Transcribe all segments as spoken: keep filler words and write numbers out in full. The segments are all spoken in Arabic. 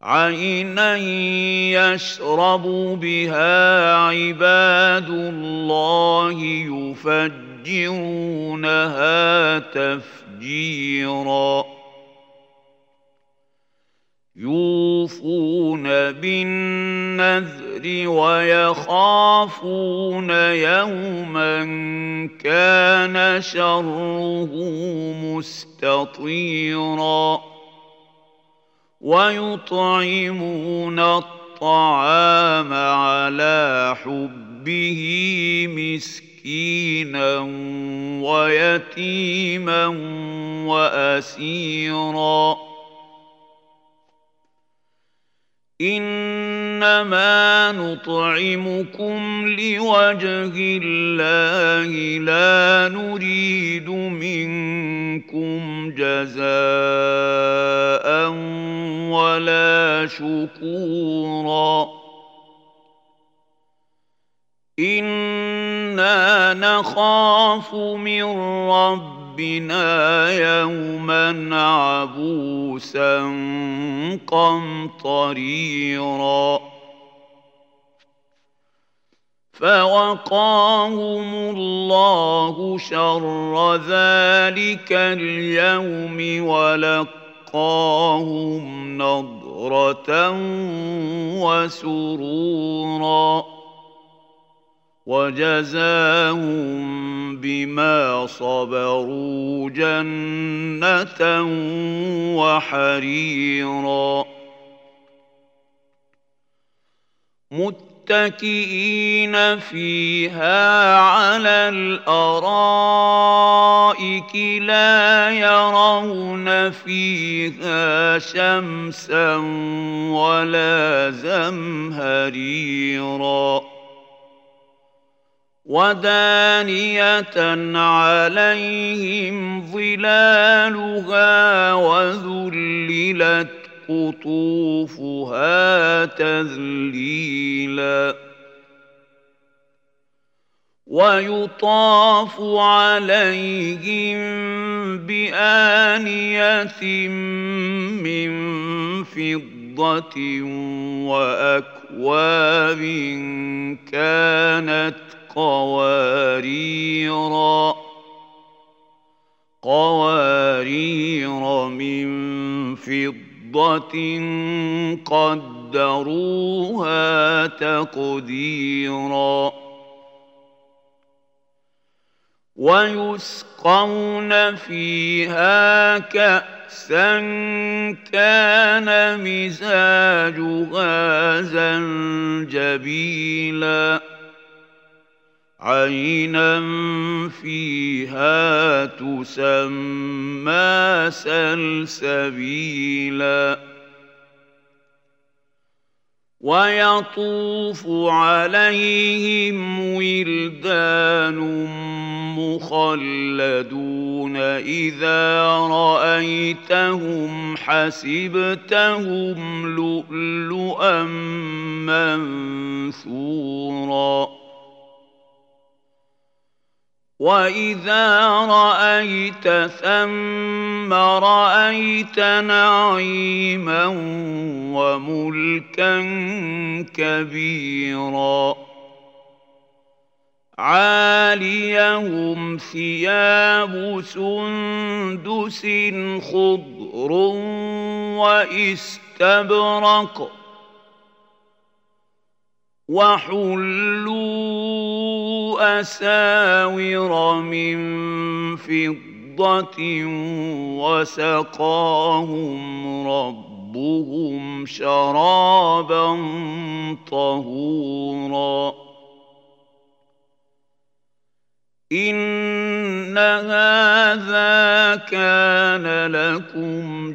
عينا يشرب بها عباد الله يفجرونها تفجيرا يوفون بالنذر ويخافون يوما كان شره مستطيرا ويطعمون الطعام على حبه مسكينا ويتيما وأسيرا إنما نطعمكم لوجه الله لا نريد منكم جزاء ولا شكورا إنا نخاف من ربنا يوما عبوسا قمطريرا فوقاهم الله شر ذلك اليوم ولقاهم نضرة وسرورا وجزاهم بما صبروا جنة وحريرا متكئين فيها على الأرائك لا يرون فيها شمسا ولا زمهريرا ودانية عليهم ظلالها وذللت قطوفها تذليلا ويطاف عليهم بآنية من فضة وأكواب كانت قواريرا قوارير من فضة قدروها تقديرا ويسقون فيها كأسا كان مزاجها زنجبيلا عينا فيها تسمى سلسبيلا ويطوف عليهم ولدان مخلدون إذا رأيتهم حسبتهم لؤلؤا منثورا وإذا رأيت ثم رأيت نعيما وملكا كبيرا عاليهم ثياب سندس خضر واستبرق وحلوا أساور من فضة وسقاهم ربهم شرابا طهورا إن هذا كان لكم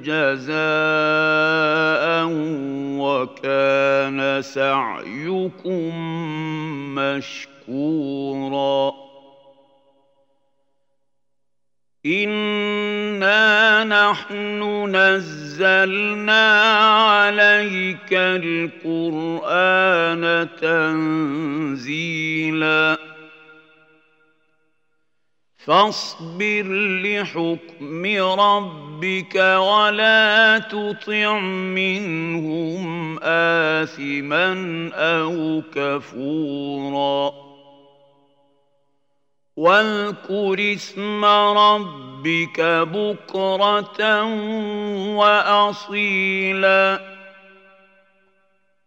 جزاء وكان سعيكم مشكورا إنا نحن نزلنا عليك القرآن تنزيلا فاصبر لحكم ربك ربك ولا تطع منهم آثما أو كفورا واذكر اسم ربك بكرة وأصيلا